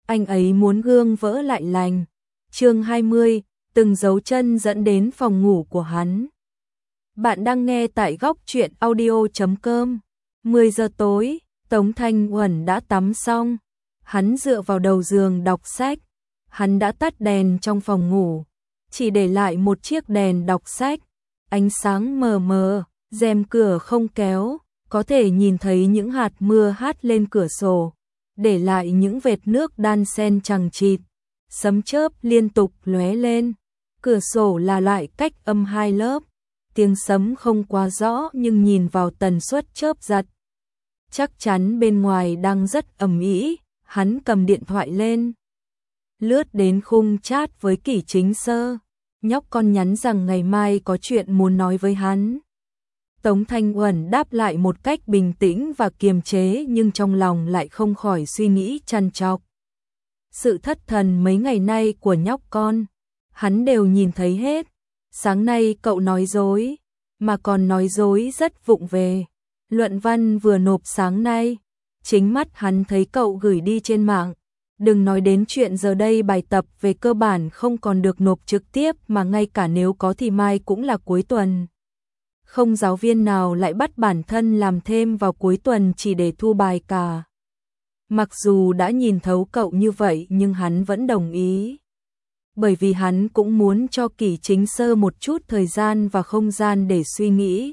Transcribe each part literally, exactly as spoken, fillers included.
anh ấy muốn gương vỡ lại lành. Chương hai mươi, từng dấu chân dẫn đến phòng ngủ của hắn. Bạn đang nghe tại góc truyện audio chấm com. mười giờ tối, Tống Thanh Uẩn đã tắm xong. Hắn dựa vào đầu giường đọc sách. Hắn đã tắt đèn trong phòng ngủ, chỉ để lại một chiếc đèn đọc sách. Ánh sáng mờ mờ, rèm cửa không kéo, có thể nhìn thấy những hạt mưa hát lên cửa sổ, để lại những vệt nước đan xen chằng chịt. Sấm chớp liên tục lóe lên. Cửa sổ là loại cách âm hai lớp. Tiếng sấm không quá rõ nhưng nhìn vào tần suất chớp giật, chắc chắn bên ngoài đang rất ầm ĩ. Hắn cầm điện thoại lên, lướt đến khung chat với Kỷ Chính Sơ. Nhóc con nhắn rằng ngày mai có chuyện muốn nói với hắn. Tống Thanh Uẩn đáp lại một cách bình tĩnh và kiềm chế, nhưng trong lòng lại không khỏi suy nghĩ trằn trọc. Sự thất thần mấy ngày nay của nhóc con, hắn đều nhìn thấy hết. Sáng nay cậu nói dối, mà còn nói dối rất vụng về. Luận văn vừa nộp sáng nay, chính mắt hắn thấy cậu gửi đi trên mạng. Đừng nói đến chuyện giờ đây bài tập về cơ bản không còn được nộp trực tiếp, mà ngay cả nếu có thì mai cũng là cuối tuần. Không giáo viên nào lại bắt bản thân làm thêm vào cuối tuần chỉ để thu bài cả. Mặc dù đã nhìn thấu cậu như vậy nhưng hắn vẫn đồng ý. Bởi vì hắn cũng muốn cho Kỷ Chính Sơ một chút thời gian và không gian để suy nghĩ.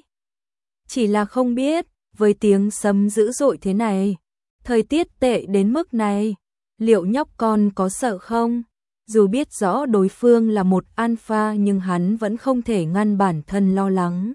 Chỉ là không biết, với tiếng sấm dữ dội thế này, thời tiết tệ đến mức này, liệu nhóc con có sợ không? Dù biết rõ đối phương là một alpha nhưng hắn vẫn không thể ngăn bản thân lo lắng.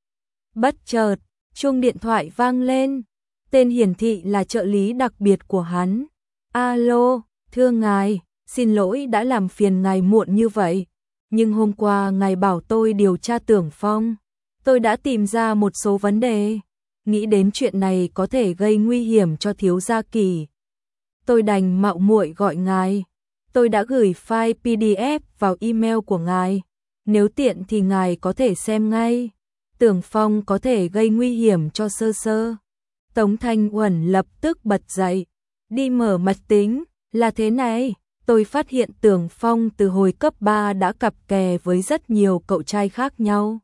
Bất chợt, chuông điện thoại vang lên. Tên hiển thị là trợ lý đặc biệt của hắn. Alo, thưa ngài, xin lỗi đã làm phiền ngài muộn như vậy. Nhưng hôm qua ngài bảo tôi điều tra Tưởng Phong. Tôi đã tìm ra một số vấn đề. Nghĩ đến chuyện này có thể gây nguy hiểm cho thiếu gia Kỷ. Tôi đành mạo muội gọi ngài. Tôi đã gửi file pê đê ép vào email của ngài. Nếu tiện thì ngài có thể xem ngay. Tưởng Phong có thể gây nguy hiểm cho Sơ Sơ. Tống Thanh Uẩn lập tức bật dậy, đi mở máy tính. Là thế này, tôi phát hiện Tưởng Phong từ hồi cấp ba đã cặp kè với rất nhiều cậu trai khác nhau.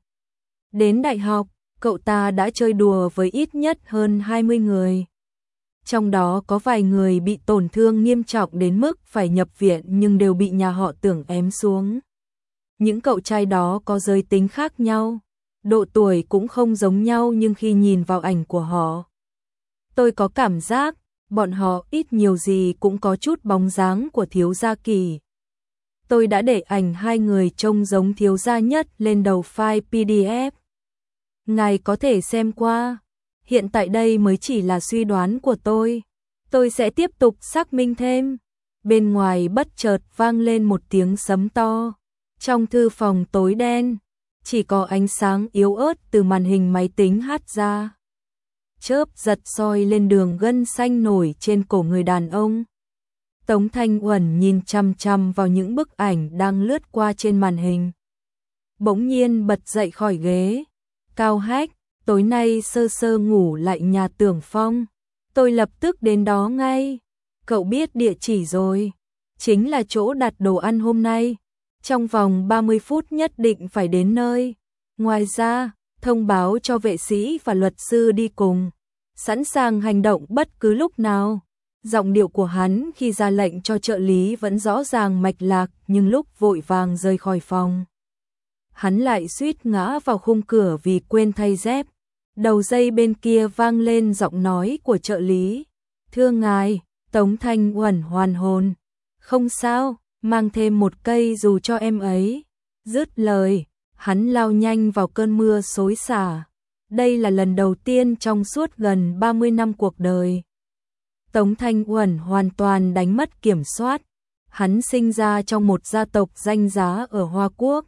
Đến đại học, cậu ta đã chơi đùa với ít nhất hơn hai mươi người. Trong đó có vài người bị tổn thương nghiêm trọng đến mức phải nhập viện nhưng đều bị nhà họ Tưởng ém xuống. Những cậu trai đó có giới tính khác nhau, độ tuổi cũng không giống nhau, nhưng khi nhìn vào ảnh của họ, tôi có cảm giác bọn họ ít nhiều gì cũng có chút bóng dáng của thiếu gia Kỷ. Tôi đã để ảnh hai người trông giống thiếu gia nhất lên đầu file pê đê ép. Ngài có thể xem qua. Hiện tại đây mới chỉ là suy đoán của tôi. Tôi sẽ tiếp tục xác minh thêm. Bên ngoài bất chợt vang lên một tiếng sấm to. Trong thư phòng tối đen, chỉ có ánh sáng yếu ớt từ màn hình máy tính hát ra. Chớp giật soi lên đường gân xanh nổi trên cổ người đàn ông. Tống Thanh Uẩn nhìn chăm chăm vào những bức ảnh đang lướt qua trên màn hình. Bỗng nhiên bật dậy khỏi ghế. Cao Hách, tối nay Sơ Sơ ngủ lại nhà Tưởng Phong. Tôi lập tức đến đó ngay. Cậu biết địa chỉ rồi. Chính là chỗ đặt đồ ăn hôm nay. Trong vòng ba mươi phút nhất định phải đến nơi. Ngoài ra, thông báo cho vệ sĩ và luật sư đi cùng. Sẵn sàng hành động bất cứ lúc nào. Giọng điệu của hắn khi ra lệnh cho trợ lý vẫn rõ ràng mạch lạc, nhưng lúc vội vàng rời khỏi phòng, hắn lại suýt ngã vào khung cửa vì quên thay dép. Đầu dây bên kia vang lên giọng nói của trợ lý. Thưa ngài. Tống Thanh Uẩn hoàn hồn. Không sao, mang thêm một cây dù cho em ấy. Dứt lời, hắn lao nhanh vào cơn mưa xối xả. Đây là lần đầu tiên trong suốt gần ba mươi năm cuộc đời, Tống Thanh Uẩn hoàn toàn đánh mất kiểm soát. Hắn sinh ra trong một gia tộc danh giá ở Hoa Quốc.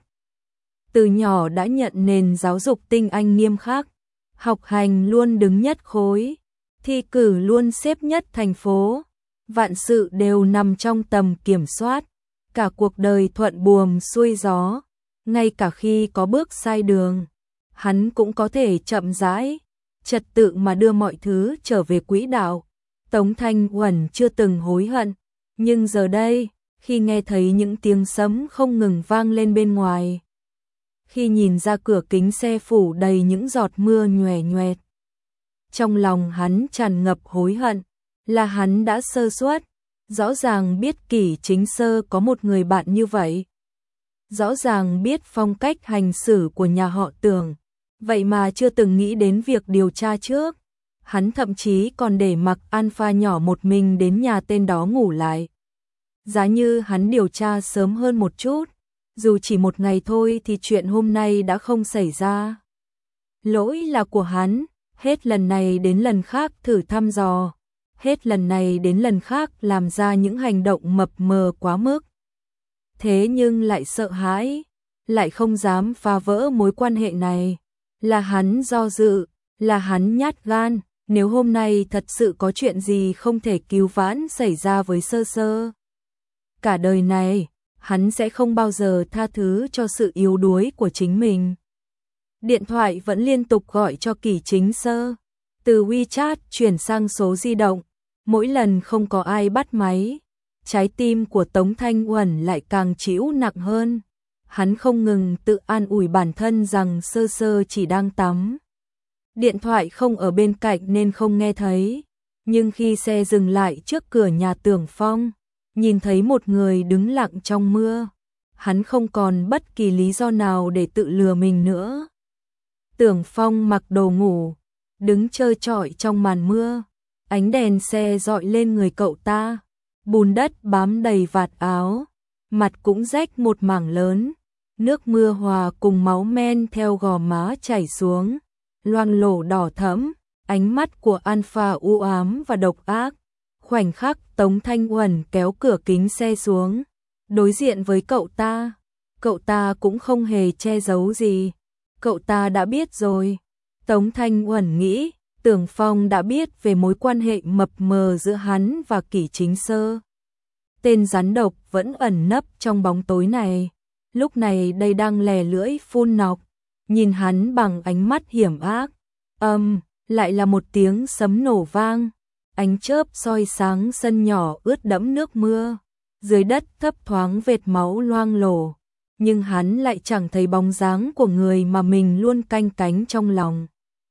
Từ nhỏ đã nhận nền giáo dục tinh anh nghiêm khắc. Học hành luôn đứng nhất khối. Thi cử luôn xếp nhất thành phố. Vạn sự đều nằm trong tầm kiểm soát. Cả cuộc đời thuận buồm xuôi gió. Ngay cả khi có bước sai đường, hắn cũng có thể chậm rãi, trật tự mà đưa mọi thứ trở về quỹ đạo. Tống Thanh Uẩn chưa từng hối hận. Nhưng giờ đây, khi nghe thấy những tiếng sấm không ngừng vang lên bên ngoài, khi nhìn ra cửa kính xe phủ đầy những giọt mưa nhoè nhoẹt, trong lòng hắn tràn ngập hối hận, là hắn đã sơ suất, rõ ràng biết Kỷ Chính Sơ có một người bạn như vậy. Rõ ràng biết phong cách hành xử của nhà họ Tưởng, vậy mà chưa từng nghĩ đến việc điều tra trước. Hắn thậm chí còn để mặc Alpha nhỏ một mình đến nhà tên đó ngủ lại. Giá như hắn điều tra sớm hơn một chút, dù chỉ một ngày thôi thì chuyện hôm nay đã không xảy ra. Lỗi là của hắn, hết lần này đến lần khác thử thăm dò, hết lần này đến lần khác làm ra những hành động mập mờ quá mức. Thế nhưng lại sợ hãi, lại không dám phá vỡ mối quan hệ này. Là hắn do dự, là hắn nhát gan, nếu hôm nay thật sự có chuyện gì không thể cứu vãn xảy ra với Sơ Sơ. Cả đời này, hắn sẽ không bao giờ tha thứ cho sự yếu đuối của chính mình. Điện thoại vẫn liên tục gọi cho Kỷ Chính Sơ, từ WeChat chuyển sang số di động, mỗi lần không có ai bắt máy. Trái tim của Tống Thanh Uẩn lại càng trĩu nặng hơn. Hắn không ngừng tự an ủi bản thân rằng Sơ Sơ chỉ đang tắm. Điện thoại không ở bên cạnh nên không nghe thấy. Nhưng khi xe dừng lại trước cửa nhà Tưởng Phong, nhìn thấy một người đứng lặng trong mưa, hắn không còn bất kỳ lý do nào để tự lừa mình nữa. Tưởng Phong mặc đồ ngủ, đứng trơ trọi trong màn mưa. Ánh đèn xe dọi lên người cậu ta. Bùn đất bám đầy vạt áo, mặt cũng rách một mảng lớn, nước mưa hòa cùng máu men theo gò má chảy xuống, loang lổ đỏ thẫm, ánh mắt của Alpha u ám và độc ác. Khoảnh khắc Tống Thanh Uẩn kéo cửa kính xe xuống, đối diện với cậu ta, cậu ta cũng không hề che giấu gì, cậu ta đã biết rồi. Tống Thanh Uẩn nghĩ, Tưởng Phong đã biết về mối quan hệ mập mờ giữa hắn và Kỷ Chính Sơ. Tên rắn độc vẫn ẩn nấp trong bóng tối này, lúc này đây đang lè lưỡi phun nọc, nhìn hắn bằng ánh mắt hiểm ác. Âm, lại là một tiếng sấm nổ vang, ánh chớp soi sáng sân nhỏ ướt đẫm nước mưa, dưới đất thấp thoáng vệt máu loang lổ, nhưng hắn lại chẳng thấy bóng dáng của người mà mình luôn canh cánh trong lòng.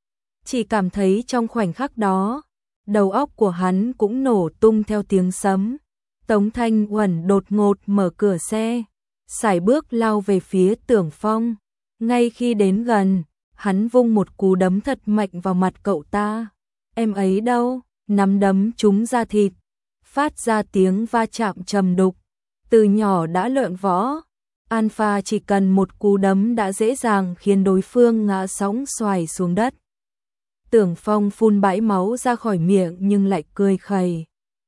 Chỉ cảm thấy trong khoảnh khắc đó, đầu óc của hắn cũng nổ tung theo tiếng sấm. Tống Thanh Uẩn đột ngột mở cửa xe, sải bước lao về phía Tưởng Phong. Ngay khi đến gần, hắn vung một cú đấm thật mạnh vào mặt cậu ta. Em ấy đâu? Nắm đấm trúng da thịt, phát ra tiếng va chạm trầm đục. Từ nhỏ đã luyện võ, Alpha chỉ cần một cú đấm đã dễ dàng khiến đối phương ngã sóng xoài xuống đất. Tưởng Phong phun bãi máu ra khỏi miệng nhưng lại cười khẩy.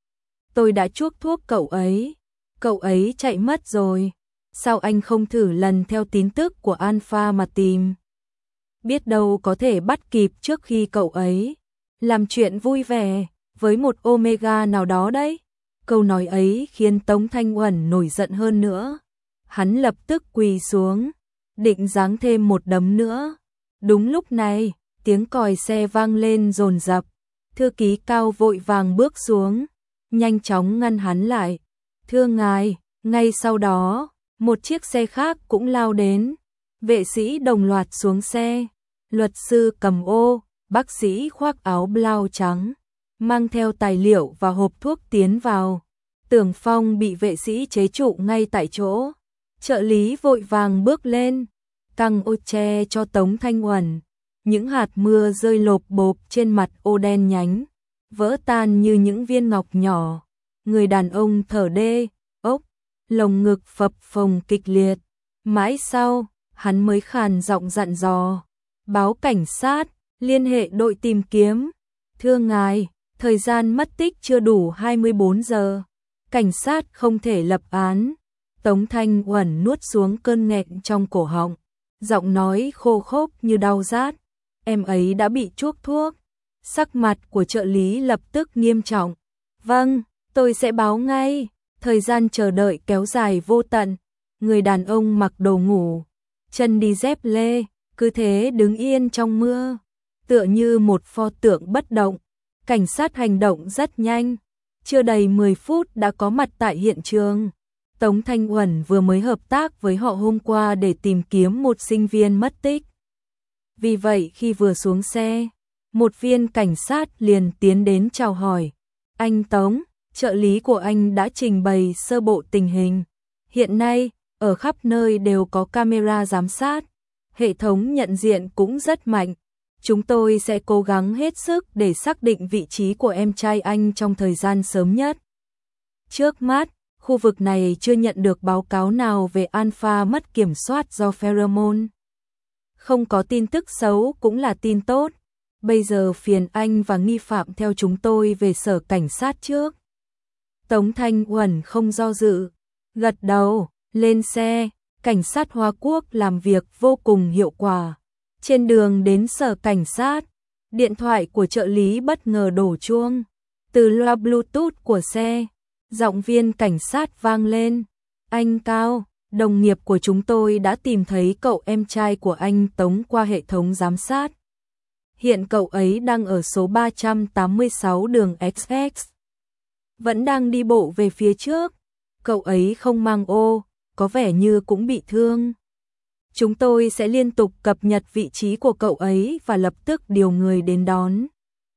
Tôi đã chuốc thuốc cậu ấy, cậu ấy chạy mất rồi. Sao anh không thử lần theo tin tức của Alpha mà tìm? Biết đâu có thể bắt kịp trước khi cậu ấy làm chuyện vui vẻ với một Omega nào đó đấy. Câu nói ấy khiến Tống Thanh Uẩn nổi giận hơn nữa. Hắn lập tức quỳ xuống, định giáng thêm một đấm nữa. Đúng lúc này, tiếng còi xe vang lên dồn dập. Thư ký Cao vội vàng bước xuống, nhanh chóng ngăn hắn lại. Thưa ngài, ngay sau đó, một chiếc xe khác cũng lao đến. Vệ sĩ đồng loạt xuống xe. Luật sư cầm ô, bác sĩ khoác áo blau trắng, mang theo tài liệu và hộp thuốc tiến vào. Tưởng Phong bị vệ sĩ chế trụ ngay tại chỗ. Trợ lý vội vàng bước lên, căng ô che cho Tống Thanh Uẩn. Những hạt mưa rơi lộp bộp trên mặt ô đen nhánh, vỡ tan như những viên ngọc nhỏ. Người đàn ông thở đê, ốc, lồng ngực phập phồng kịch liệt. Mãi sau, hắn mới khàn giọng dặn dò. Báo cảnh sát, liên hệ đội tìm kiếm. Thưa ngài, thời gian mất tích chưa đủ hai mươi bốn giờ. Cảnh sát không thể lập án. Tống Thanh Uẩn nuốt xuống cơn nghẹn trong cổ họng. Giọng nói khô khốc như đau rát. Em ấy đã bị chuốc thuốc. Sắc mặt của trợ lý lập tức nghiêm trọng. Vâng, tôi sẽ báo ngay. Thời gian chờ đợi kéo dài vô tận. Người đàn ông mặc đồ ngủ, chân đi dép lê, cứ thế đứng yên trong mưa, tựa như một pho tượng bất động. Cảnh sát hành động rất nhanh, chưa đầy mười phút đã có mặt tại hiện trường. Tống Thanh Uẩn vừa mới hợp tác với họ hôm qua để tìm kiếm một sinh viên mất tích. Vì vậy khi vừa xuống xe, một viên cảnh sát liền tiến đến chào hỏi. Anh Tống, trợ lý của anh đã trình bày sơ bộ tình hình. Hiện nay, ở khắp nơi đều có camera giám sát. Hệ thống nhận diện cũng rất mạnh. Chúng tôi sẽ cố gắng hết sức để xác định vị trí của em trai anh trong thời gian sớm nhất. Trước mắt, khu vực này chưa nhận được báo cáo nào về alpha mất kiểm soát do pheromone. Không có tin tức xấu cũng là tin tốt. Bây giờ phiền anh và nghi phạm theo chúng tôi về sở cảnh sát trước. Tống Thanh Uẩn không do dự, gật đầu, lên xe. Cảnh sát Hoa Quốc làm việc vô cùng hiệu quả. Trên đường đến sở cảnh sát, điện thoại của trợ lý bất ngờ đổ chuông. Từ loa Bluetooth của xe, giọng viên cảnh sát vang lên. Anh Cao, đồng nghiệp của chúng tôi đã tìm thấy cậu em trai của anh Tống qua hệ thống giám sát. Hiện cậu ấy đang ở số ba trăm tám mươi sáu đường ích ích. Vẫn đang đi bộ về phía trước. Cậu ấy không mang ô, có vẻ như cũng bị thương. Chúng tôi sẽ liên tục cập nhật vị trí của cậu ấy và lập tức điều người đến đón.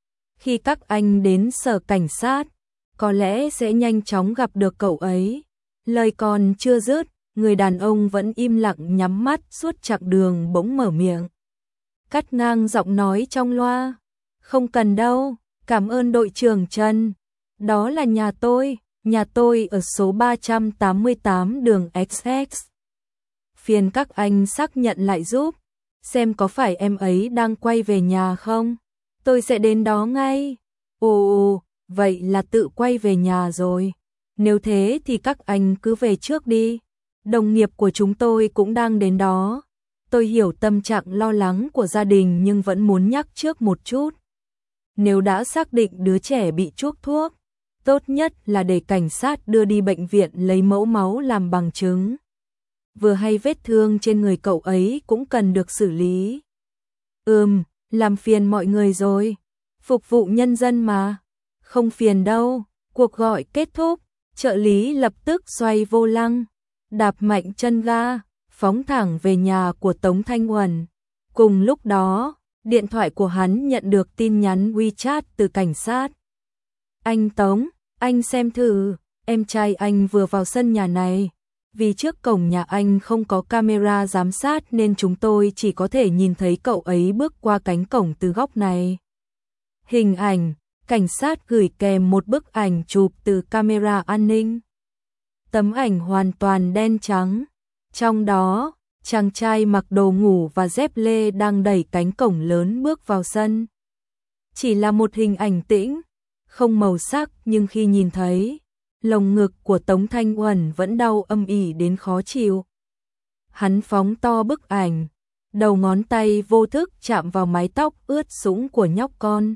Khi các anh đến sở cảnh sát, có lẽ sẽ nhanh chóng gặp được cậu ấy. Lời còn chưa dứt, người đàn ông vẫn im lặng nhắm mắt suốt chặng đường bỗng mở miệng. Cắt ngang giọng nói trong loa. Không cần đâu, cảm ơn đội trưởng Trần. Đó là nhà tôi, nhà tôi ở số ba trăm tám mươi tám đường ích ích. Phiền các anh xác nhận lại giúp, xem có phải em ấy đang quay về nhà không? Tôi sẽ đến đó ngay. Ồ, vậy là tự quay về nhà rồi. Nếu thế thì các anh cứ về trước đi. Đồng nghiệp của chúng tôi cũng đang đến đó. Tôi hiểu tâm trạng lo lắng của gia đình nhưng vẫn muốn nhắc trước một chút. Nếu đã xác định đứa trẻ bị chuốc thuốc, tốt nhất là để cảnh sát đưa đi bệnh viện lấy mẫu máu làm bằng chứng. Vừa hay vết thương trên người cậu ấy cũng cần được xử lý. Ừm, làm phiền mọi người rồi. Phục vụ nhân dân mà. Không phiền đâu. Cuộc gọi kết thúc, trợ lý lập tức xoay vô lăng, đạp mạnh chân ga, phóng thẳng về nhà của Tống Thanh Uẩn. Cùng lúc đó, điện thoại của hắn nhận được tin nhắn WeChat từ cảnh sát. Anh Tống, anh xem thử, em trai anh vừa vào sân nhà này. Vì trước cổng nhà anh không có camera giám sát nên chúng tôi chỉ có thể nhìn thấy cậu ấy bước qua cánh cổng từ góc này. Hình ảnh, cảnh sát gửi kèm một bức ảnh chụp từ camera an ninh. Tấm ảnh hoàn toàn đen trắng. Trong đó, chàng trai mặc đồ ngủ và dép lê đang đẩy cánh cổng lớn bước vào sân. Chỉ là một hình ảnh tĩnh, không màu sắc nhưng khi nhìn thấy, lồng ngực của Tống Thanh Uẩn vẫn đau âm ỉ đến khó chịu. Hắn phóng to bức ảnh, đầu ngón tay vô thức chạm vào mái tóc ướt sũng của nhóc con.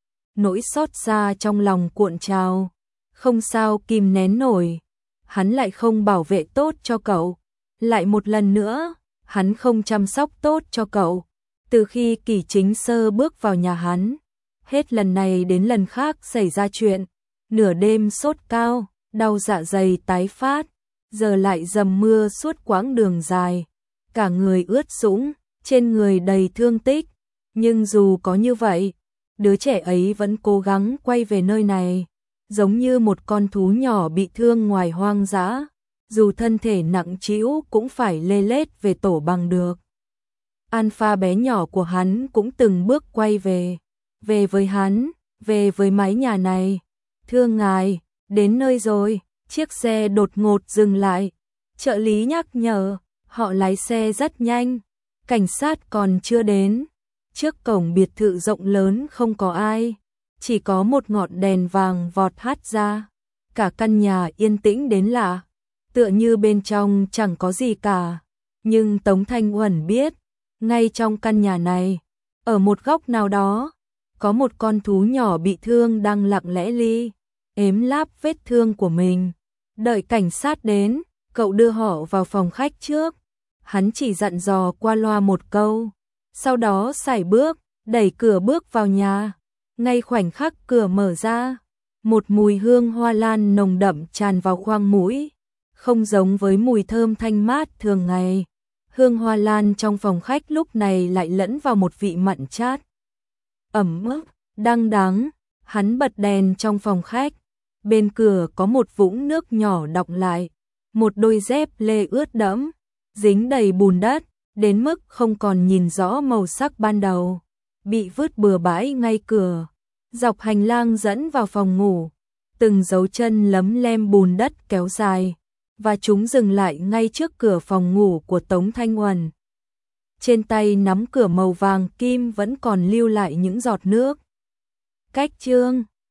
Nỗi xót xa trong lòng cuộn trào, không sao kìm nén nổi. Hắn lại không bảo vệ tốt cho cậu. Lại một lần nữa, hắn không chăm sóc tốt cho cậu. Từ khi Kỳ Chính Sơ bước vào nhà hắn, hết lần này đến lần khác xảy ra chuyện. Nửa đêm sốt cao, đau dạ dày tái phát, giờ lại dầm mưa suốt quãng đường dài. Cả người ướt sũng, trên người đầy thương tích. Nhưng dù có như vậy, đứa trẻ ấy vẫn cố gắng quay về nơi này. Giống như một con thú nhỏ bị thương ngoài hoang dã, dù thân thể nặng trĩu cũng phải lê lết về tổ bằng được. Alpha bé nhỏ của hắn cũng từng bước quay về, về với hắn, về với mái nhà này. Thưa ngài, đến nơi rồi, chiếc xe đột ngột dừng lại. Trợ lý nhắc nhở, họ lái xe rất nhanh, cảnh sát còn chưa đến. Trước cổng biệt thự rộng lớn không có ai. Chỉ có một ngọn đèn vàng vọt hắt ra. Cả căn nhà yên tĩnh đến lạ. Tựa như bên trong chẳng có gì cả. Nhưng Tống Thanh Uẩn biết, ngay trong căn nhà này, ở một góc nào đó, có một con thú nhỏ bị thương đang lặng lẽ li, ếm láp vết thương của mình. Đợi cảnh sát đến, cậu đưa họ vào phòng khách trước. Hắn chỉ dặn dò qua loa một câu. Sau đó sải bước, đẩy cửa bước vào nhà. Ngay khoảnh khắc cửa mở ra, một mùi hương hoa lan nồng đậm tràn vào khoang mũi, không giống với mùi thơm thanh mát thường ngày. Hương hoa lan trong phòng khách lúc này lại lẫn vào một vị mặn chát, ẩm ướt, đăng đắng. Hắn bật đèn trong phòng khách, bên cửa có một vũng nước nhỏ đọng lại, một đôi dép lê ướt đẫm, dính đầy bùn đất, đến mức không còn nhìn rõ màu sắc ban đầu, bị vứt bừa bãi ngay cửa. Dọc hành lang dẫn vào phòng ngủ, từng dấu chân lấm lem bùn đất kéo dài, và chúng dừng lại ngay trước cửa phòng ngủ của Tống Thanh Uẩn. Trên tay nắm cửa màu vàng kim vẫn còn lưu lại những giọt nước. Cách chương